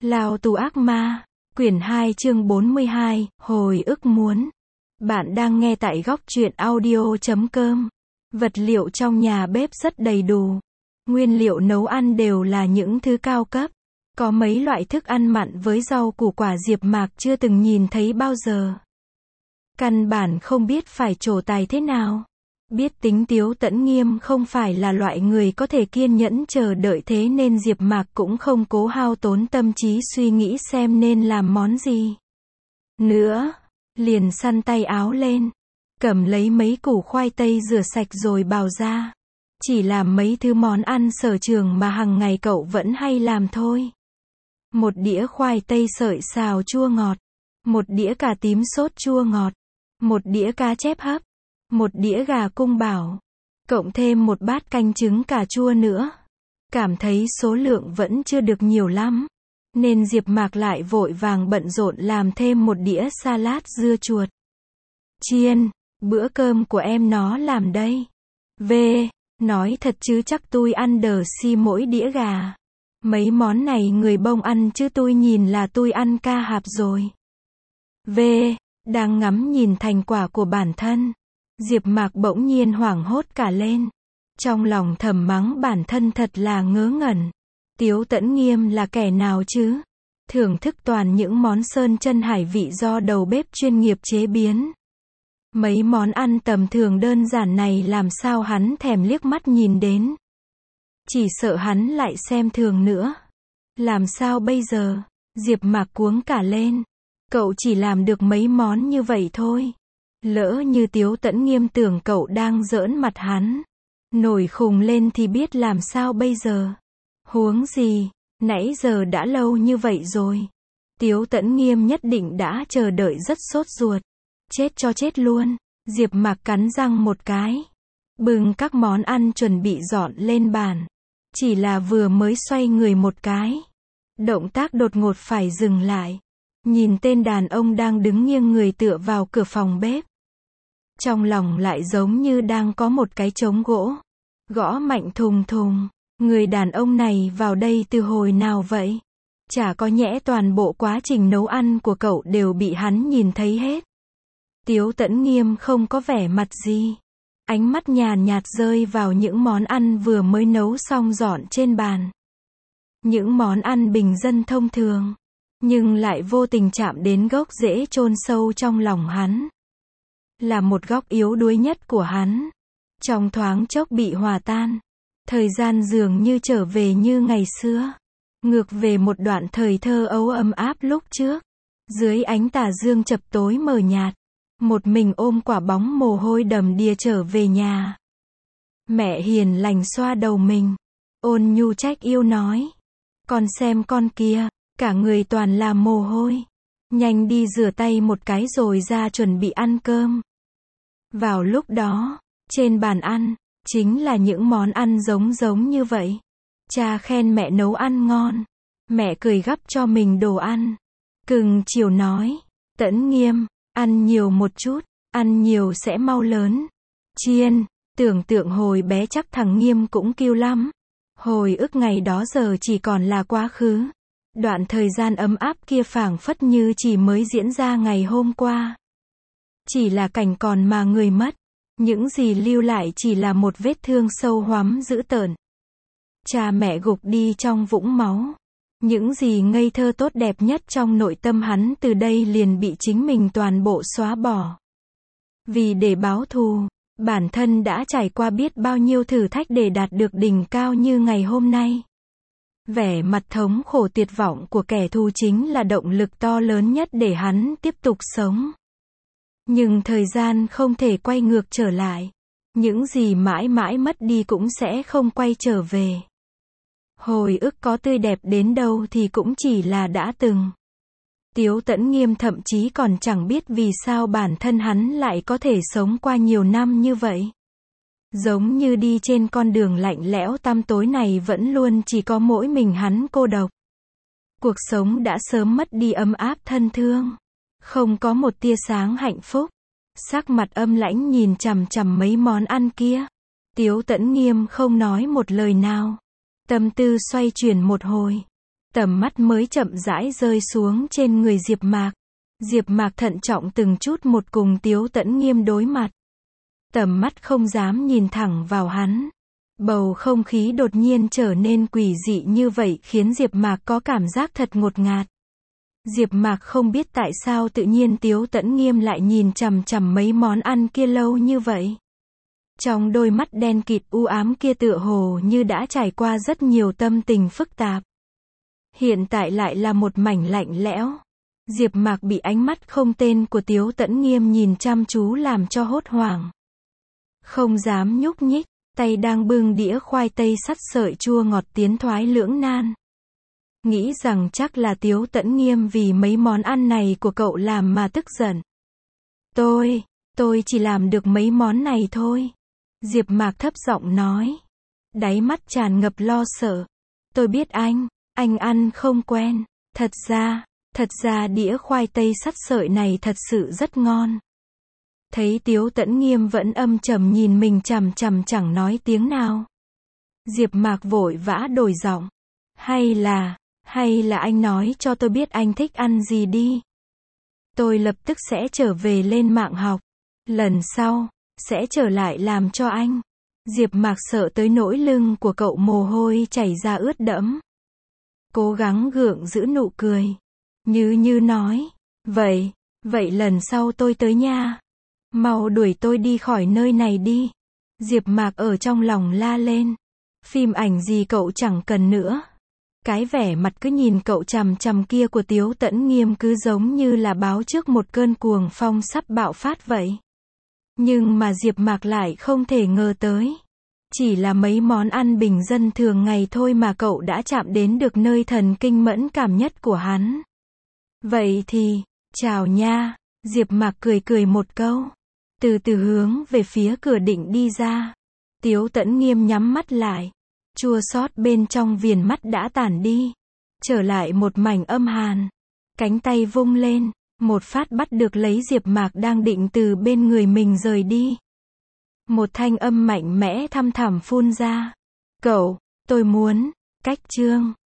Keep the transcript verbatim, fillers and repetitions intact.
Lao tù ác ma, quyển hai chương bốn mươi hai, hồi ức muốn. Bạn đang nghe tại góc truyện audio chấm com. Vật liệu trong nhà bếp rất đầy đủ. Nguyên liệu nấu ăn đều là những thứ cao cấp. Có mấy loại thức ăn mặn với rau củ quả Diệp Mạc chưa từng nhìn thấy bao giờ. Căn bản không biết phải trổ tài thế nào. Biết tính Tiếu Tẫn Nghiêm không phải là loại người có thể kiên nhẫn chờ đợi, thế nên Diệp Mạc cũng không cố hao tốn tâm trí suy nghĩ xem nên làm món gì nữa, liền săn tay áo lên, cầm lấy mấy củ khoai tây rửa sạch rồi bào ra. Chỉ làm mấy thứ món ăn sở trường mà hàng ngày cậu vẫn hay làm thôi. Một đĩa khoai tây sợi xào chua ngọt, một đĩa cà tím sốt chua ngọt, một đĩa cá chép hấp, một đĩa gà cung bảo, cộng thêm một bát canh trứng cà chua nữa. Cảm thấy số lượng vẫn chưa được nhiều lắm, nên Diệp Mạc lại vội vàng bận rộn làm thêm một đĩa salad dưa chuột chiên. Bữa cơm của em nó làm đây. V. Nói thật chứ chắc tôi ăn đờ si mỗi đĩa gà. Mấy món này người bông ăn chứ tôi nhìn là tôi ăn ca hạp rồi. V. Đang ngắm nhìn thành quả của bản thân, Diệp Mạc bỗng nhiên hoảng hốt cả lên. Trong lòng thầm mắng bản thân thật là ngớ ngẩn. Tiếu Tẫn Nghiêm là kẻ nào chứ? Thưởng thức toàn những món sơn chân hải vị do đầu bếp chuyên nghiệp chế biến. Mấy món ăn tầm thường đơn giản này làm sao hắn thèm liếc mắt nhìn đến. Chỉ sợ hắn lại xem thường nữa. Làm sao bây giờ? Diệp Mạc cuống cả lên. Cậu chỉ làm được mấy món như vậy thôi. Lỡ như Tiếu Tẫn Nghiêm tưởng cậu đang giỡn mặt hắn, nổi khùng lên thì biết làm sao bây giờ. Huống gì, nãy giờ đã lâu như vậy rồi. Tiếu Tẫn Nghiêm nhất định đã chờ đợi rất sốt ruột. Chết cho chết luôn. Diệp Mạc cắn răng một cái, bưng các món ăn chuẩn bị dọn lên bàn. Chỉ là vừa mới xoay người một cái, động tác đột ngột phải dừng lại. Nhìn tên đàn ông đang đứng nghiêng người tựa vào cửa phòng bếp. Trong lòng lại giống như đang có một cái trống gỗ, gõ mạnh thùng thùng. Người đàn ông này vào đây từ hồi nào vậy? Chả có nhẽ toàn bộ quá trình nấu ăn của cậu đều bị hắn nhìn thấy hết? Tiếu Tẫn Nghiêm không có vẻ mặt gì. Ánh mắt nhàn nhạt rơi vào những món ăn vừa mới nấu xong dọn trên bàn. Những món ăn bình dân thông thường, nhưng lại vô tình chạm đến gốc rễ chôn sâu trong lòng hắn. Là một góc yếu đuối nhất của hắn. Trong thoáng chốc bị hòa tan. Thời gian dường như trở về như ngày xưa. Ngược về một đoạn thời thơ ấu ấm áp lúc trước. Dưới ánh tà dương chập tối mờ nhạt, một mình ôm quả bóng mồ hôi đầm đìa trở về nhà. Mẹ hiền lành xoa đầu mình, ôn nhu trách yêu nói: "Con xem con kia, cả người toàn là mồ hôi. Nhanh đi rửa tay một cái rồi ra chuẩn bị ăn cơm." Vào lúc đó, trên bàn ăn, chính là những món ăn giống giống như vậy. Cha khen mẹ nấu ăn ngon. Mẹ cười gắp cho mình đồ ăn. Cưng chiều nói: "Tẫn Nghiêm, ăn nhiều một chút, ăn nhiều sẽ mau lớn." Chiên, tưởng tượng hồi bé chắc thằng Nghiêm cũng kêu lắm. Hồi ức ngày đó giờ chỉ còn là quá khứ. Đoạn thời gian ấm áp kia phảng phất như chỉ mới diễn ra ngày hôm qua. Chỉ là cảnh còn mà người mất. Những gì lưu lại chỉ là một vết thương sâu hoắm dữ tợn. Cha mẹ gục đi trong vũng máu. Những gì ngây thơ tốt đẹp nhất trong nội tâm hắn từ đây liền bị chính mình toàn bộ xóa bỏ. Vì để báo thù, bản thân đã trải qua biết bao nhiêu thử thách để đạt được đỉnh cao như ngày hôm nay. Vẻ mặt thống khổ tuyệt vọng của kẻ thù chính là động lực to lớn nhất để hắn tiếp tục sống. Nhưng thời gian không thể quay ngược trở lại. Những gì mãi mãi mất đi cũng sẽ không quay trở về. Hồi ức có tươi đẹp đến đâu thì cũng chỉ là đã từng. Tiếu Tẫn Nghiêm thậm chí còn chẳng biết vì sao bản thân hắn lại có thể sống qua nhiều năm như vậy. Giống như đi trên con đường lạnh lẽo tăm tối này vẫn luôn chỉ có mỗi mình hắn cô độc. Cuộc sống đã sớm mất đi ấm áp thân thương. Không có một tia sáng hạnh phúc. Sắc mặt âm lãnh nhìn chằm chằm mấy món ăn kia. Tiếu Tẫn Nghiêm không nói một lời nào. Tâm tư xoay chuyển một hồi. Tầm mắt mới chậm rãi rơi xuống trên người Diệp Mạc. Diệp Mạc thận trọng từng chút một cùng Tiếu Tẫn Nghiêm đối mặt. Tầm mắt không dám nhìn thẳng vào hắn. Bầu không khí đột nhiên trở nên quỷ dị như vậy khiến Diệp Mạc có cảm giác thật ngột ngạt. Diệp Mạc không biết tại sao tự nhiên Tiếu Tẫn Nghiêm lại nhìn chằm chằm mấy món ăn kia lâu như vậy. Trong đôi mắt đen kịt u ám kia tựa hồ như đã trải qua rất nhiều tâm tình phức tạp. Hiện tại lại là một mảnh lạnh lẽo. Diệp Mạc bị ánh mắt không tên của Tiếu Tẫn Nghiêm nhìn chăm chú làm cho hốt hoảng. Không dám nhúc nhích, tay đang bưng đĩa khoai tây sắt sợi chua ngọt tiến thoái lưỡng nan. Nghĩ rằng chắc là Tiếu Tẫn Nghiêm vì mấy món ăn này của cậu làm mà tức giận. Tôi, tôi chỉ làm được mấy món này thôi. Diệp Mạc thấp giọng nói. Đáy mắt tràn ngập lo sợ. Tôi biết anh, anh ăn không quen. Thật ra, thật ra đĩa khoai tây sắt sợi này thật sự rất ngon. Thấy Tiếu Tẫn Nghiêm vẫn âm trầm nhìn mình chằm chằm chẳng nói tiếng nào. Diệp Mạc vội vã đổi giọng. Hay là, hay là anh nói cho tôi biết anh thích ăn gì đi. Tôi lập tức sẽ trở về lên mạng học. Lần sau, sẽ trở lại làm cho anh. Diệp Mạc sợ tới nỗi lưng của cậu mồ hôi chảy ra ướt đẫm. Cố gắng gượng giữ nụ cười. Như như nói. Vậy, vậy lần sau tôi tới nha. Mau đuổi tôi đi khỏi nơi này đi. Diệp Mạc ở trong lòng la lên. Phim ảnh gì cậu chẳng cần nữa. Cái vẻ mặt cứ nhìn cậu chằm chằm kia của Tiếu Tẫn Nghiêm cứ giống như là báo trước một cơn cuồng phong sắp bạo phát vậy. Nhưng mà Diệp Mạc lại không thể ngờ tới. Chỉ là mấy món ăn bình dân thường ngày thôi mà cậu đã chạm đến được nơi thần kinh mẫn cảm nhất của hắn. Vậy thì, chào nha. Diệp Mạc cười cười một câu. Từ từ hướng về phía cửa định đi ra. Tiếu Tẫn Nghiêm nhắm mắt lại. Chua xót bên trong viền mắt đã tản đi. Trở lại một mảnh âm hàn. Cánh tay vung lên. Một phát bắt được lấy Diệp Mạc đang định từ bên người mình rời đi. Một thanh âm mạnh mẽ thăm thẳm phun ra. Cậu, tôi muốn, cách chương.